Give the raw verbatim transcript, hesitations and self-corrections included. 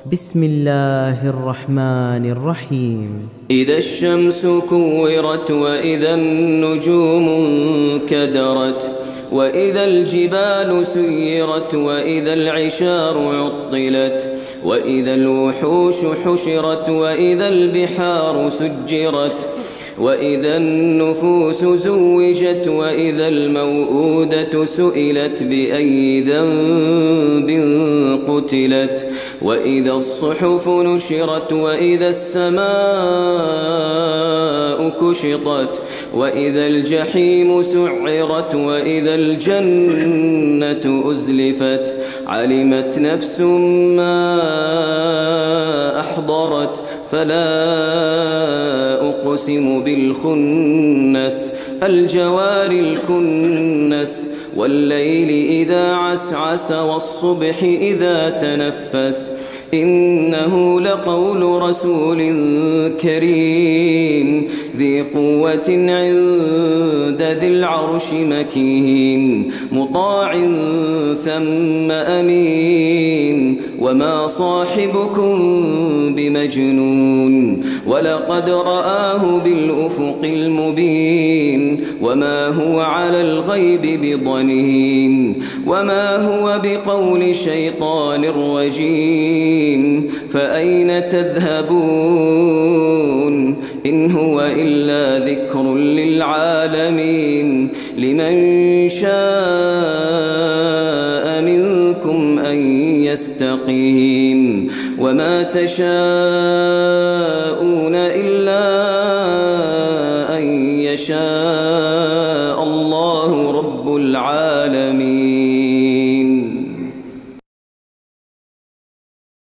بسم الله الرحمن الرحيم. إذا الشمس كورت وإذا النجوم انكدرت وإذا الجبال سيرت وإذا العشار عطلت وإذا الوحوش حشرت وإذا البحار سجرت وإذا النفوس زوجت وإذا الموءودة سئلت بأي ذنب قتلت وإذا الصحف نشرت وإذا السماء كشطت وإذا الجحيم سعرت وإذا الجنة أزلفت علمت نفس ما أحضرت فلا أقسم بالخنس الجوار الكنس والليل إذا عسعس والصبح إذا تنفس إنه لقول رسول كريم ذي قوة عند ذي العرش مكين مطاع ثم أمين وما صاحبكم بمجنون ولقد رآه بالأفق المبين وما هو على الغيب بضنين وما هو بقول شيطان رجيم فأين تذهبون إن هو إلا ذكر للعالمين لمن شاء منكم أن يستقيم وما تشاءون إلا